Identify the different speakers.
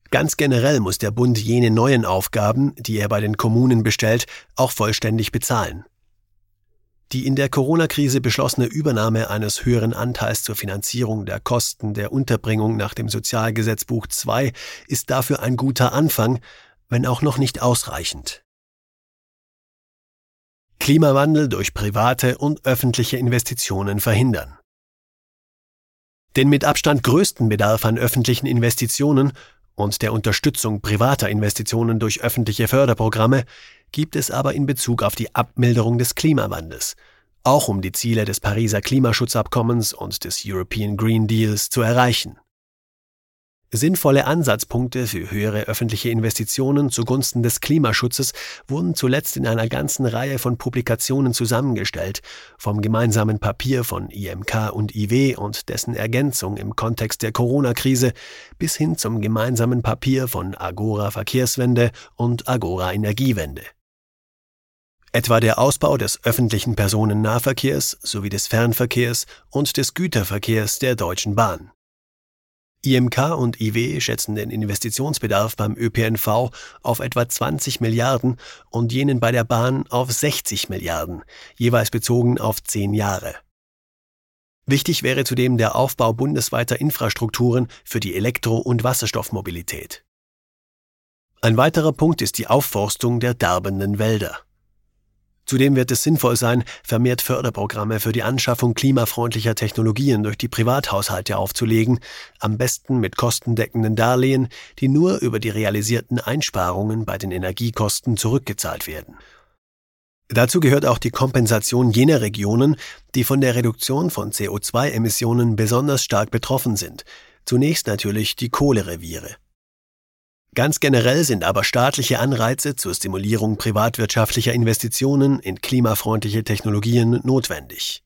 Speaker 1: Ganz generell muss der Bund jene neuen Aufgaben, die er bei den Kommunen bestellt, auch vollständig bezahlen. Die in der Corona-Krise beschlossene Übernahme eines höheren Anteils zur Finanzierung der Kosten der Unterbringung nach dem Sozialgesetzbuch II ist dafür ein guter Anfang, wenn auch noch nicht ausreichend. Klimawandel durch private und öffentliche Investitionen verhindern. Den mit Abstand größten Bedarf an öffentlichen Investitionen und der Unterstützung privater Investitionen durch öffentliche Förderprogramme gibt es aber in Bezug auf die Abmilderung des Klimawandels, auch um die Ziele des Pariser Klimaschutzabkommens und des European Green Deals zu erreichen. Sinnvolle Ansatzpunkte für höhere öffentliche Investitionen zugunsten des Klimaschutzes wurden zuletzt in einer ganzen Reihe von Publikationen zusammengestellt, vom gemeinsamen Papier von IMK und IW und dessen Ergänzung im Kontext der Corona-Krise bis hin zum gemeinsamen Papier von Agora Verkehrswende und Agora Energiewende. Etwa der Ausbau des öffentlichen Personennahverkehrs sowie des Fernverkehrs und des Güterverkehrs der Deutschen Bahn. IMK und IW schätzen den Investitionsbedarf beim ÖPNV auf etwa 20 Milliarden und jenen bei der Bahn auf 60 Milliarden, jeweils bezogen auf 10 Jahre. Wichtig wäre zudem der Aufbau bundesweiter Infrastrukturen für die Elektro- und Wasserstoffmobilität. Ein weiterer Punkt ist die Aufforstung der darbenden Wälder. Zudem wird es sinnvoll sein, vermehrt Förderprogramme für die Anschaffung klimafreundlicher Technologien durch die Privathaushalte aufzulegen, am besten mit kostendeckenden Darlehen, die nur über die realisierten Einsparungen bei den Energiekosten zurückgezahlt werden. Dazu gehört auch die Kompensation jener Regionen, die von der Reduktion von CO2-Emissionen besonders stark betroffen sind, zunächst natürlich die Kohlereviere. Ganz generell sind aber staatliche Anreize zur Stimulierung privatwirtschaftlicher Investitionen in klimafreundliche Technologien notwendig.